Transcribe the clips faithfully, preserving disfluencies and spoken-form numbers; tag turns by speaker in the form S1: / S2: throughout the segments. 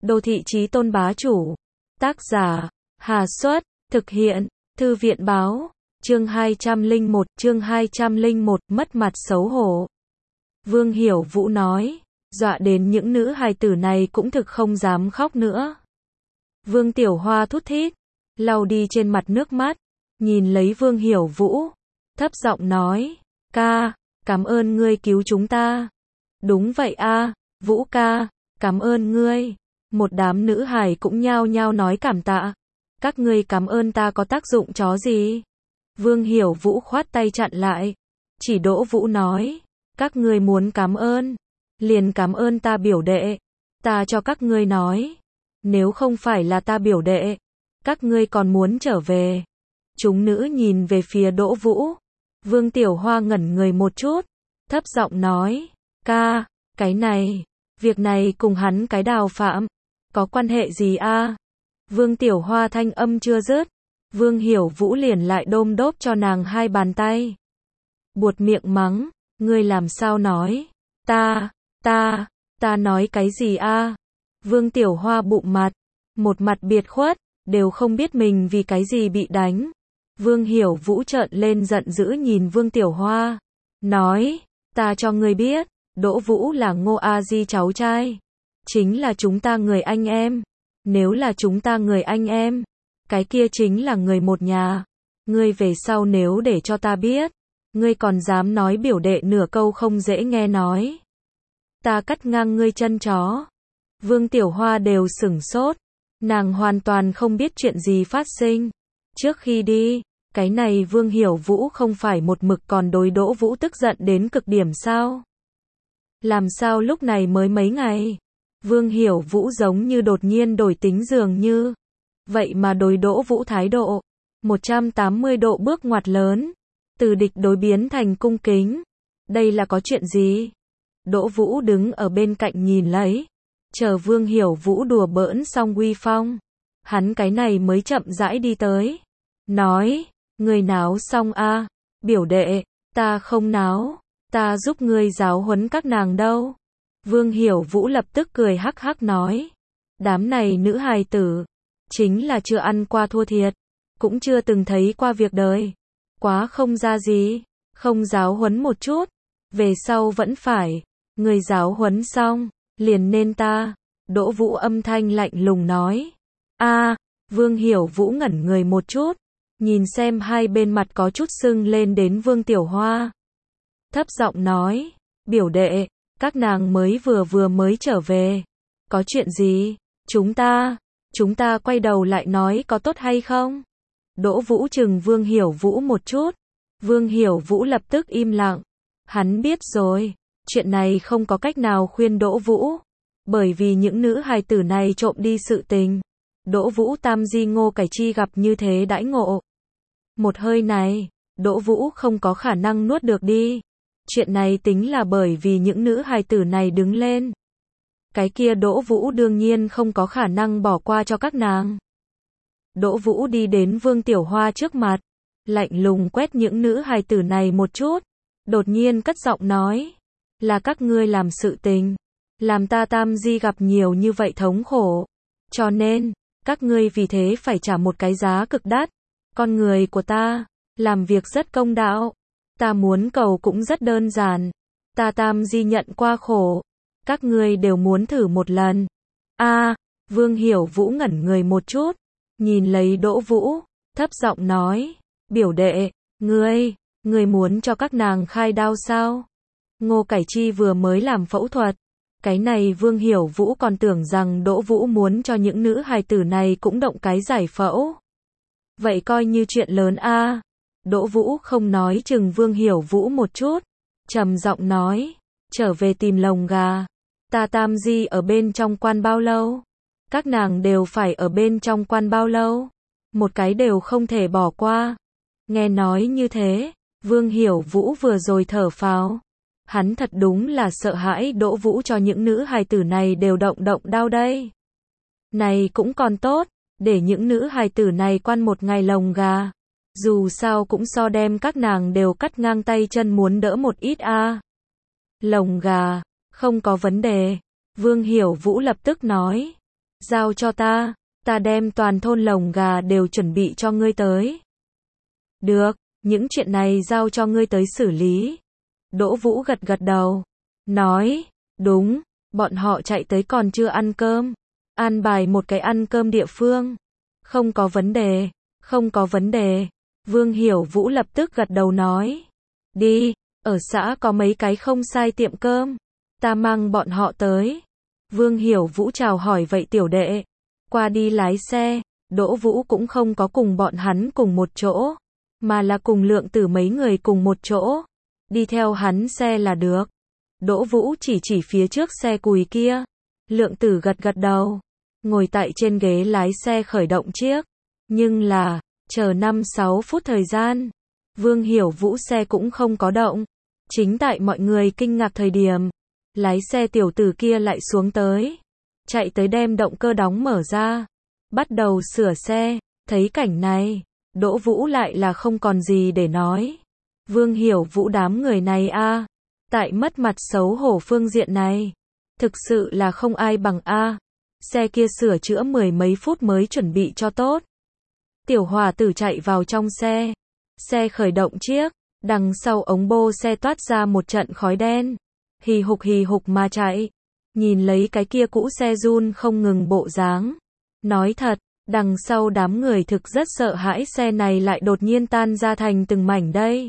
S1: Đô thị chí tôn bá chủ. Tác giả, Hà Xuất, thực hiện, Thư viện báo, chương hai trăm lẻ một, chương hai trăm lẻ một, mất mặt xấu hổ. Vương Hiểu Vũ nói, dọa đến những nữ hài tử này cũng thực không dám khóc nữa. Vương Tiểu Hoa thút thít, lau đi trên mặt nước mắt, nhìn lấy Vương Hiểu Vũ, thấp giọng nói, ca, cảm ơn ngươi cứu chúng ta. Đúng vậy a, Vũ ca, cảm ơn ngươi. Một đám nữ hài cũng nhao nhao nói cảm tạ. Các ngươi cảm ơn ta có tác dụng chó gì? Vương Hiểu Vũ khoát tay chặn lại. Chỉ Đỗ Vũ nói, các ngươi muốn cảm ơn, liền cảm ơn ta biểu đệ. Ta cho các ngươi nói, nếu không phải là ta biểu đệ, các ngươi còn muốn trở về. Chúng nữ nhìn về phía Đỗ Vũ. Vương Tiểu Hoa ngẩn người một chút, thấp giọng nói, ca, cái này, việc này cùng hắn cái Đào Phạm, có quan hệ gì a? Vương Tiểu Hoa thanh âm chưa dứt, Vương Hiểu Vũ liền lại đôm đốp cho nàng hai bàn tay. Buột miệng mắng, ngươi làm sao nói? Ta, ta, ta nói cái gì a? Vương Tiểu Hoa bụng mặt, một mặt biệt khuất, đều không biết mình vì cái gì bị đánh. Vương Hiểu Vũ trợn lên giận dữ nhìn Vương Tiểu Hoa, nói, ta cho ngươi biết, Đỗ Vũ là Ngô A Di cháu trai, chính là chúng ta người anh em. Nếu là chúng ta người anh em, cái kia chính là người một nhà. Ngươi về sau nếu để cho ta biết, ngươi còn dám nói biểu đệ nửa câu không dễ nghe nói, ta cắt ngang ngươi chân chó. Vương Tiểu Hoa đều sửng sốt, nàng hoàn toàn không biết chuyện gì phát sinh. Trước khi đi, cái này Vương Hiểu Vũ không phải một mực còn đối Đỗ Vũ tức giận đến cực điểm sao? Làm sao lúc này mới mấy ngày? Vương Hiểu Vũ giống như đột nhiên đổi tính dường như. Vậy mà đối Đỗ Vũ thái độ một trăm tám mươi độ bước ngoặt lớn, từ địch đối biến thành cung kính. Đây là có chuyện gì? Đỗ Vũ đứng ở bên cạnh nhìn lấy, chờ Vương Hiểu Vũ đùa bỡn xong uy phong, hắn cái này mới chậm rãi đi tới, nói, ngươi náo xong a? Biểu đệ, ta không náo, ta giúp ngươi giáo huấn các nàng đâu. Vương Hiểu Vũ lập tức cười hắc hắc nói, đám này nữ hài tử, chính là chưa ăn qua thua thiệt, cũng chưa từng thấy qua việc đời, quá không ra gì, không giáo huấn một chút, về sau vẫn phải, người giáo huấn xong, liền nên ta. Đỗ Vũ âm thanh lạnh lùng nói, a. Vương Hiểu Vũ ngẩn người một chút, nhìn xem hai bên mặt có chút sưng lên đến Vương Tiểu Hoa, thấp giọng nói, biểu đệ, các nàng mới vừa vừa mới trở về, có chuyện gì, chúng ta, chúng ta quay đầu lại nói có tốt hay không? Đỗ Vũ chừng Vương Hiểu Vũ một chút, Vương Hiểu Vũ lập tức im lặng, hắn biết rồi, chuyện này không có cách nào khuyên Đỗ Vũ, bởi vì những nữ hài tử này trộm đi sự tình, Đỗ Vũ tam di Ngô Cải Chi gặp như thế đãi ngộ. Một hơi này, Đỗ Vũ không có khả năng nuốt được đi. Chuyện này tính là bởi vì những nữ hài tử này đứng lên. Cái kia Đỗ Vũ đương nhiên không có khả năng bỏ qua cho các nàng. Đỗ Vũ đi đến Vương Tiểu Hoa trước mặt, lạnh lùng quét những nữ hài tử này một chút, đột nhiên cất giọng nói, là các ngươi làm sự tình, làm ta tam di gặp nhiều như vậy thống khổ, cho nên, các ngươi vì thế phải trả một cái giá cực đắt. Con người của ta, làm việc rất công đạo. Ta muốn cầu cũng rất đơn giản. Ta tam di nhận qua khổ, các ngươi đều muốn thử một lần. A, Vương Hiểu Vũ ngẩn người một chút, nhìn lấy Đỗ Vũ, thấp giọng nói, biểu đệ, ngươi, ngươi muốn cho các nàng khai đao sao? Ngô Cải Chi vừa mới làm phẫu thuật. Cái này Vương Hiểu Vũ còn tưởng rằng Đỗ Vũ muốn cho những nữ hài tử này cũng động cái giải phẫu. Vậy coi như chuyện lớn a. Đỗ Vũ không nói chừng Vương Hiểu Vũ một chút, trầm giọng nói, trở về tìm lồng gà. Ta tam di ở bên trong quan bao lâu? Các nàng đều phải ở bên trong quan bao lâu? Một cái đều không thể bỏ qua. Nghe nói như thế, Vương Hiểu Vũ vừa rồi thở phào. Hắn thật đúng là sợ hãi Đỗ Vũ cho những nữ hài tử này đều động động đau đây. Này cũng còn tốt, để những nữ hài tử này quan một ngày lồng gà. Dù sao cũng so đem các nàng đều cắt ngang tay chân muốn đỡ một ít a. Lồng gà, không có vấn đề. Vương Hiểu Vũ lập tức nói. Giao cho ta, ta đem toàn thôn lồng gà đều chuẩn bị cho ngươi tới. Được, những chuyện này giao cho ngươi tới xử lý. Đỗ Vũ gật gật đầu, nói, đúng, bọn họ chạy tới còn chưa ăn cơm. An bài một cái ăn cơm địa phương. Không có vấn đề, không có vấn đề. Vương Hiểu Vũ lập tức gật đầu nói. Đi, ở xã có mấy cái không sai tiệm cơm. Ta mang bọn họ tới. Vương Hiểu Vũ chào hỏi vậy tiểu đệ. Qua đi lái xe, Đỗ Vũ cũng không có cùng bọn hắn cùng một chỗ. Mà là cùng Lượng Tử mấy người cùng một chỗ. Đi theo hắn xe là được. Đỗ Vũ chỉ chỉ phía trước xe cùi kia. Lượng Tử gật gật đầu. Ngồi tại trên ghế lái xe khởi động chiếc. Nhưng là, chờ năm sáu phút thời gian. Vương Hiểu Vũ xe cũng không có động. Chính tại mọi người kinh ngạc thời điểm. Lái xe tiểu tử kia lại xuống tới. Chạy tới đem động cơ đóng mở ra. Bắt đầu sửa xe. Thấy cảnh này, Đỗ Vũ lại là không còn gì để nói. Vương Hiểu Vũ đám người này a, tại mất mặt xấu hổ phương diện này. Thực sự là không ai bằng a. Xe kia sửa chữa mười mấy phút mới chuẩn bị cho tốt. Tiểu Hòa Tử chạy vào trong xe. Xe khởi động chiếc. Đằng sau ống bô xe toát ra một trận khói đen. Hì hục hì hục mà chạy. Nhìn lấy cái kia cũ xe run không ngừng bộ dáng. Nói thật, đằng sau đám người thực rất sợ hãi xe này lại đột nhiên tan ra thành từng mảnh đây.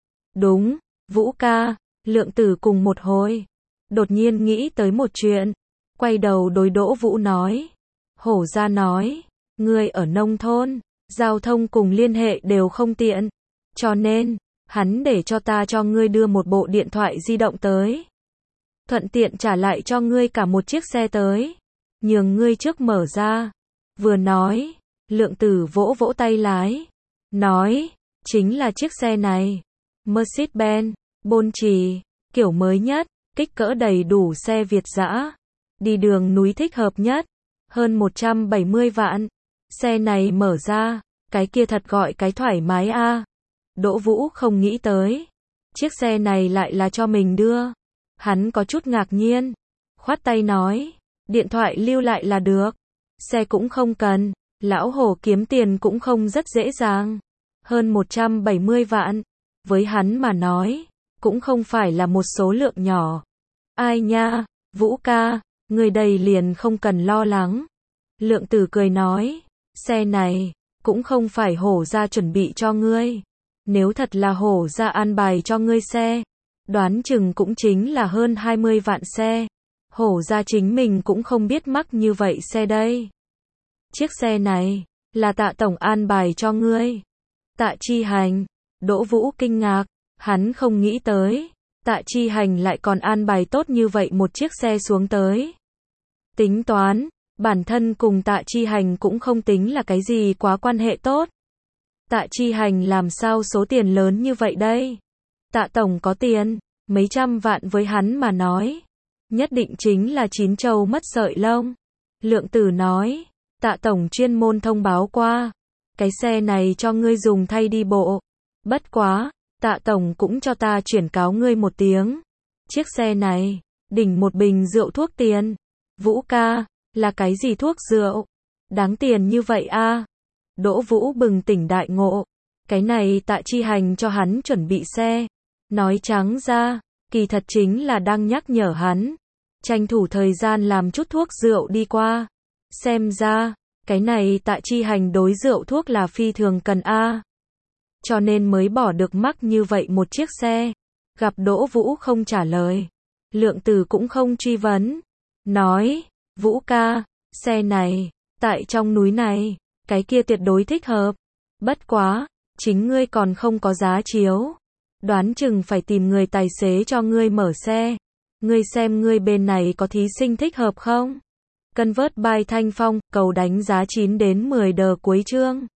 S1: Đúng, Vũ ca, Lượng Tử cùng một hồi. Đột nhiên nghĩ tới một chuyện. Quay đầu đối Đỗ Vũ nói. Hổ ra nói, ngươi ở nông thôn, giao thông cùng liên hệ đều không tiện. Cho nên, hắn để cho ta cho ngươi đưa một bộ điện thoại di động tới. Thuận tiện trả lại cho ngươi cả một chiếc xe tới. Nhường ngươi trước mở ra. Vừa nói, Lượng Tử vỗ vỗ tay lái. Nói, chính là chiếc xe này. Mercedes-Benz, Bôn Trì, kiểu mới nhất, kích cỡ đầy đủ xe Việt dã. Đi đường núi thích hợp nhất. Hơn một trăm bảy mươi vạn. Xe này mở ra, cái kia thật gọi cái thoải mái a. Đỗ Vũ không nghĩ tới. Chiếc xe này lại là cho mình đưa. Hắn có chút ngạc nhiên. Khoát tay nói, điện thoại lưu lại là được. Xe cũng không cần. Lão Hồ kiếm tiền cũng không rất dễ dàng. Hơn một trăm bảy mươi vạn. Với hắn mà nói, cũng không phải là một số lượng nhỏ. Ai nha, Vũ ca, người đây liền không cần lo lắng. Lượng Tử cười nói, xe này, cũng không phải Hổ ra chuẩn bị cho ngươi. Nếu thật là Hổ ra an bài cho ngươi xe, đoán chừng cũng chính là hơn hai mươi vạn xe. Hổ ra chính mình cũng không biết mắc như vậy xe đây. Chiếc xe này, là Tạ tổng an bài cho ngươi. Tạ Chi Hành. Đỗ Vũ kinh ngạc, hắn không nghĩ tới. Tạ Chi Hành lại còn an bài tốt như vậy một chiếc xe xuống tới. Tính toán, bản thân cùng Tạ Chi Hành cũng không tính là cái gì quá quan hệ tốt. Tạ Chi Hành làm sao số tiền lớn như vậy đây? Tạ tổng có tiền, mấy trăm vạn với hắn mà nói. Nhất định chính là chín trâu mất sợi lông. Lượng Tử nói, Tạ tổng chuyên môn thông báo qua. Cái xe này cho ngươi dùng thay đi bộ. Bất quá, Tạ tổng cũng cho ta chuyển cáo ngươi một tiếng. Chiếc xe này, đỉnh một bình rượu thuốc tiền. Vũ ca, là cái gì thuốc rượu? Đáng tiền như vậy a? Đỗ Vũ bừng tỉnh đại ngộ. Cái này Tạ Chi Hành cho hắn chuẩn bị xe. Nói trắng ra, kỳ thật chính là đang nhắc nhở hắn. Tranh thủ thời gian làm chút thuốc rượu đi qua. Xem ra, cái này Tạ Chi Hành đối rượu thuốc là phi thường cần a. Cho nên mới bỏ được mắc như vậy một chiếc xe. Gặp Đỗ Vũ không trả lời. Lượng Tử cũng không truy vấn. Nói, Vũ ca, xe này, tại trong núi này, cái kia tuyệt đối thích hợp. Bất quá, chính ngươi còn không có giá chiếu. Đoán chừng phải tìm người tài xế cho ngươi mở xe. Ngươi xem ngươi bên này có thí sinh thích hợp không? Convert by Thanh Phong, cầu đánh giá chín đến mười đờ cuối chương.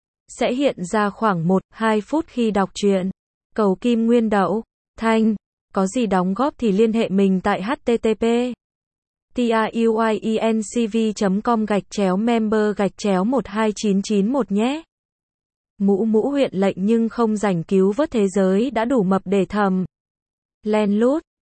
S1: Sẽ hiện ra khoảng một đến hai phút khi đọc truyện. Cầu Kim Nguyên Đậu, Thanh, có gì đóng góp thì liên hệ mình tại http truyencv chấm com gạch chéo member gạch chéo một hai chín chín một nhé. Mũ mũ huyện lệnh nhưng không rảnh cứu vớt thế giới đã đủ mập để thầm. Len lút.